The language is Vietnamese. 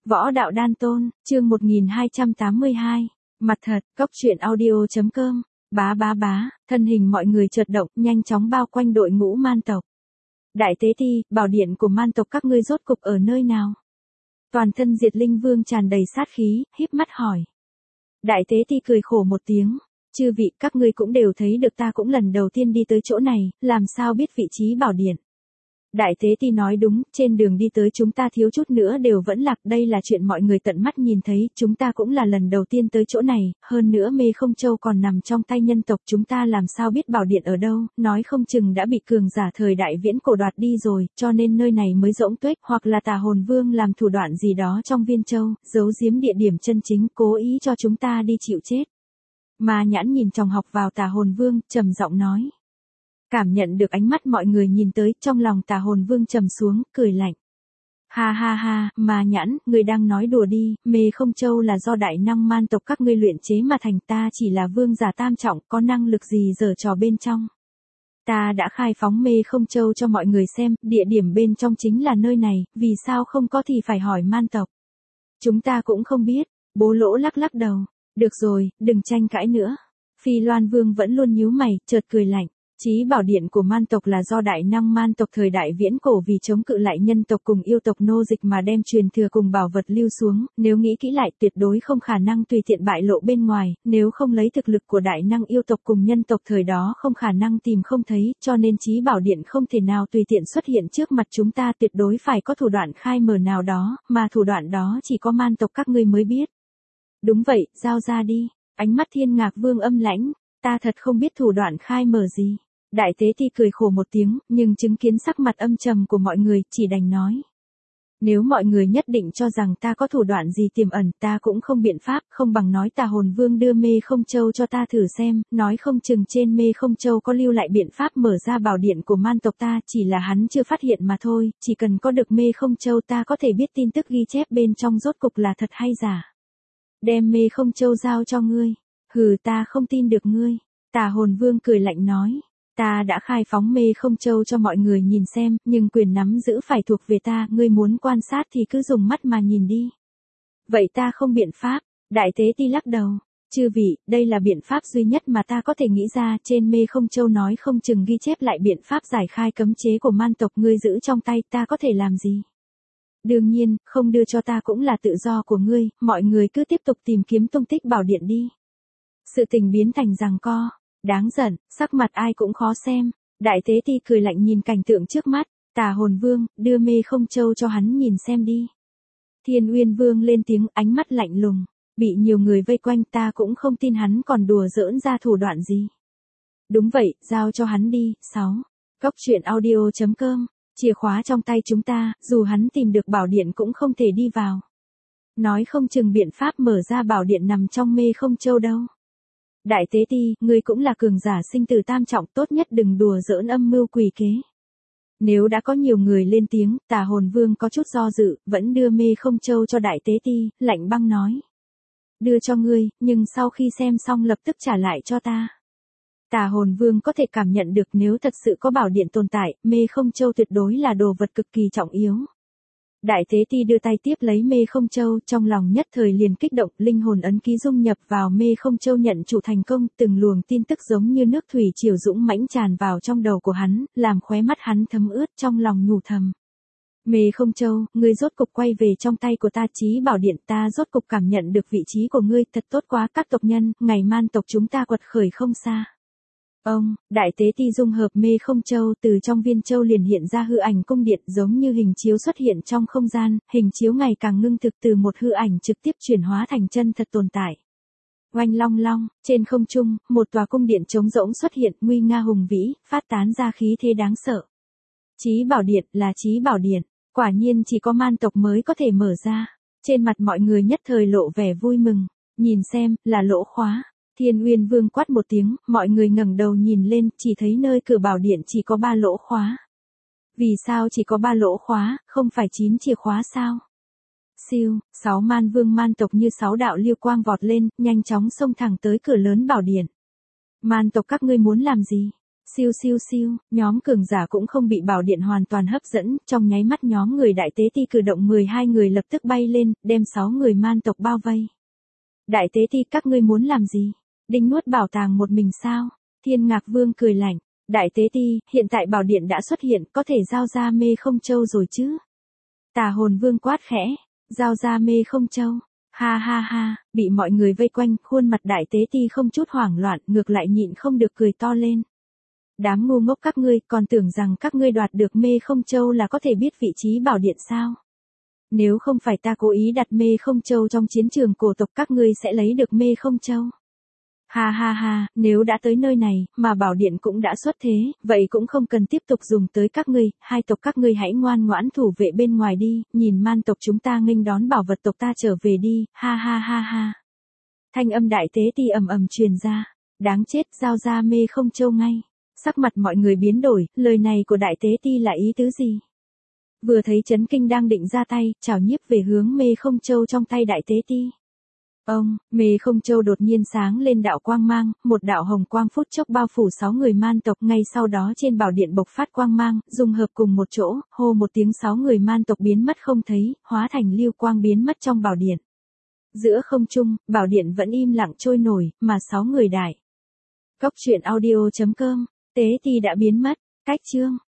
Võ đạo đan tôn, chương 1282. Mặt thật, cốc truyện audio.com. Bá bá bá, thân hình mọi người chợt động, nhanh chóng bao quanh đội ngũ man tộc. Đại tế ti, bảo điện của man tộc các ngươi rốt cục ở nơi nào? Toàn thân Diệt Linh Vương tràn đầy sát khí, híp mắt hỏi. Đại tế ti cười khổ một tiếng. Chư vị, các ngươi cũng đều thấy được ta cũng lần đầu tiên đi tới chỗ này, làm sao biết vị trí bảo điện? Đại tế ti nói đúng, trên đường đi tới chúng ta thiếu chút nữa đều vẫn lạc, đây là chuyện mọi người tận mắt nhìn thấy, chúng ta cũng là lần đầu tiên tới chỗ này, hơn nữa Mê Không Châu còn nằm trong tay nhân tộc, chúng ta làm sao biết bảo điện ở đâu, nói không chừng đã bị cường giả thời đại viễn cổ đoạt đi rồi, cho nên nơi này mới rỗng tuếch, hoặc là Tà Hồn Vương làm thủ đoạn gì đó trong Viên Châu, giấu giếm địa điểm chân chính, cố ý cho chúng ta đi chịu chết. Mà Nhãn nhìn chòng học vào Tà Hồn Vương, trầm giọng nói. Cảm nhận được ánh mắt mọi người nhìn tới, trong lòng Tà Hồn Vương trầm xuống, cười lạnh. Ha ha ha, Mà Nhãn, ngươi đang nói đùa đi, Mê Không Châu là do đại năng man tộc các ngươi luyện chế mà thành, ta chỉ là vương giả tam trọng, có năng lực gì giở trò bên trong. Ta đã khai phóng Mê Không Châu cho mọi người xem, địa điểm bên trong chính là nơi này, vì sao không có thì phải hỏi man tộc. Chúng ta cũng không biết, Bố Lỗ lắc lắc đầu. Được rồi, đừng tranh cãi nữa. Phi Loan Vương vẫn luôn nhíu mày, chợt cười lạnh. Chí bảo điện của man tộc là do đại năng man tộc thời đại viễn cổ vì chống cự lại nhân tộc cùng yêu tộc nô dịch mà đem truyền thừa cùng bảo vật lưu xuống, nếu nghĩ kỹ lại tuyệt đối không khả năng tùy tiện bại lộ bên ngoài, nếu không lấy thực lực của đại năng yêu tộc cùng nhân tộc thời đó không khả năng tìm không thấy, cho nên chí bảo điện không thể nào tùy tiện xuất hiện trước mặt chúng ta, tuyệt đối phải có thủ đoạn khai mở nào đó, mà thủ đoạn đó chỉ có man tộc các ngươi mới biết. Đúng vậy, giao ra đi. Ánh mắt Thiên Ngạc Vương âm lãnh, ta thật không biết thủ đoạn khai mở gì. Đại tế ti cười khổ một tiếng, nhưng chứng kiến sắc mặt âm trầm của mọi người, chỉ đành nói. Nếu mọi người nhất định cho rằng ta có thủ đoạn gì tiềm ẩn, ta cũng không biện pháp, không bằng nói Tà Hồn Vương đưa Mê Không Châu cho ta thử xem, nói không chừng trên Mê Không Châu có lưu lại biện pháp mở ra bảo điện của man tộc ta, chỉ là hắn chưa phát hiện mà thôi, chỉ cần có được Mê Không Châu ta có thể biết tin tức ghi chép bên trong rốt cục là thật hay giả. Đem Mê Không Châu giao cho ngươi. Hừ, ta không tin được ngươi. Tà Hồn Vương cười lạnh nói. Ta đã khai phóng Mê Không Châu cho mọi người nhìn xem, nhưng quyền nắm giữ phải thuộc về ta, ngươi muốn quan sát thì cứ dùng mắt mà nhìn đi. Vậy ta không biện pháp. Đại tế ti lắc đầu. Chư vị, đây là biện pháp duy nhất mà ta có thể nghĩ ra, trên Mê Không Châu nói không chừng ghi chép lại biện pháp giải khai cấm chế của man tộc, ngươi giữ trong tay, ta có thể làm gì? Đương nhiên, không đưa cho ta cũng là tự do của ngươi, mọi người cứ tiếp tục tìm kiếm tung tích bảo điện đi. Sự tình biến thành giằng co, đáng giận, sắc mặt ai cũng khó xem. Đại tế ti cười lạnh nhìn cảnh tượng trước mắt, Tà Hồn Vương, đưa Mê Không Châu cho hắn nhìn xem đi. Thiên Uyên Vương lên tiếng, ánh mắt lạnh lùng, bị nhiều người vây quanh, ta cũng không tin hắn còn đùa giỡn ra thủ đoạn gì. Đúng vậy, giao cho hắn đi. 6. Cốc truyện audio.com. Chìa khóa trong tay chúng ta, dù hắn tìm được bảo điện cũng không thể đi vào. Nói không chừng biện pháp mở ra bảo điện nằm trong Mê Không Châu đâu. Đại tế ti, ngươi cũng là cường giả sinh tử tam trọng, tốt nhất đừng đùa giỡn âm mưu quỷ kế. Nếu đã có nhiều người lên tiếng, Tà Hồn Vương có chút do dự, vẫn đưa Mê Không Châu cho đại tế ti, lạnh băng nói. Đưa cho ngươi, nhưng sau khi xem xong lập tức trả lại cho ta. Tà Hồn Vương có thể cảm nhận được nếu thật sự có bảo điện tồn tại, Mê Không Châu tuyệt đối là đồ vật cực kỳ trọng yếu. Đại tế ti đưa tay tiếp lấy Mê Không Châu, trong lòng nhất thời liền kích động, linh hồn ấn ký dung nhập vào Mê Không Châu nhận chủ thành công, từng luồng tin tức giống như nước thủy triều dũng mãnh tràn vào trong đầu của hắn, làm khóe mắt hắn thấm ướt, trong lòng nhủ thầm. Mê Không Châu, ngươi rốt cục quay về trong tay của ta, chí bảo điện, ta rốt cục cảm nhận được vị trí của ngươi, thật tốt quá, các tộc nhân, ngày man tộc chúng ta quật khởi không xa. Ông, đại tế ti dung hợp Mê Không Châu, từ trong Viên Châu liền hiện ra hư ảnh cung điện, giống như hình chiếu xuất hiện trong không gian, hình chiếu ngày càng ngưng thực, từ một hư ảnh trực tiếp chuyển hóa thành chân thật tồn tại. Oanh long long, trên không trung, một tòa cung điện trống rỗng xuất hiện, nguy nga hùng vĩ, phát tán ra khí thế đáng sợ. Chí bảo điện, là chí bảo điện, quả nhiên chỉ có man tộc mới có thể mở ra. Trên mặt mọi người nhất thời lộ vẻ vui mừng, nhìn xem, là lỗ khóa. Thiên Uyên Vương quát một tiếng, mọi người ngẩng đầu nhìn lên, chỉ thấy nơi cửa bảo điện chỉ có 3 lỗ khóa. Vì sao chỉ có 3 lỗ khóa, không phải 9 chìa khóa sao? Siêu, 6 man vương man tộc như 6 đạo liêu quang vọt lên, nhanh chóng xông thẳng tới cửa lớn bảo điện. Man tộc các ngươi muốn làm gì? Siêu siêu siêu, nhóm cường giả cũng không bị bảo điện hoàn toàn hấp dẫn, trong nháy mắt nhóm người đại tế ti cử động 12 người lập tức bay lên, đem 6 người man tộc bao vây. Đại tế ti các ngươi muốn làm gì? Đinh nuốt bảo tàng một mình sao? Thiên Ngạc Vương cười lạnh. Đại tế ti, hiện tại bảo điện đã xuất hiện, có thể giao ra mê không châu rồi chứ? Tà hồn vương quát khẽ. Giao ra mê không châu. Ha ha ha, bị mọi người vây quanh, khuôn mặt đại tế ti không chút hoảng loạn, ngược lại nhịn không được cười to lên. Đám ngu ngốc các ngươi, còn tưởng rằng các ngươi đoạt được mê không châu là có thể biết vị trí bảo điện sao? Nếu không phải ta cố ý đặt mê không châu trong chiến trường cổ tộc các ngươi sẽ lấy được mê không châu. Ha ha ha, nếu đã tới nơi này, mà bảo điện cũng đã xuất thế, vậy cũng không cần tiếp tục dùng tới các ngươi, hai tộc các ngươi hãy ngoan ngoãn thủ vệ bên ngoài đi, nhìn man tộc chúng ta nghênh đón bảo vật tộc ta trở về đi, ha ha ha ha. Thanh âm đại tế ti ầm ầm truyền ra, đáng chết, giao ra mê không châu ngay. Sắc mặt mọi người biến đổi, lời này của đại tế ti là ý tứ gì? Vừa thấy chấn kinh đang định ra tay, chảo nhiếp về hướng mê không châu trong tay đại tế ti. Mê không châu đột nhiên sáng lên đạo quang mang, một đạo hồng quang phút chốc bao phủ 6 người man tộc, ngay sau đó trên bảo điện bộc phát quang mang, dung hợp cùng một chỗ, hô một tiếng 6 người man tộc biến mất không thấy, hóa thành lưu quang biến mất trong bảo điện. Giữa không trung, bảo điện vẫn im lặng trôi nổi, mà 6 người đại. Cốc truyện audio.com, tế ti đã biến mất, cách chương.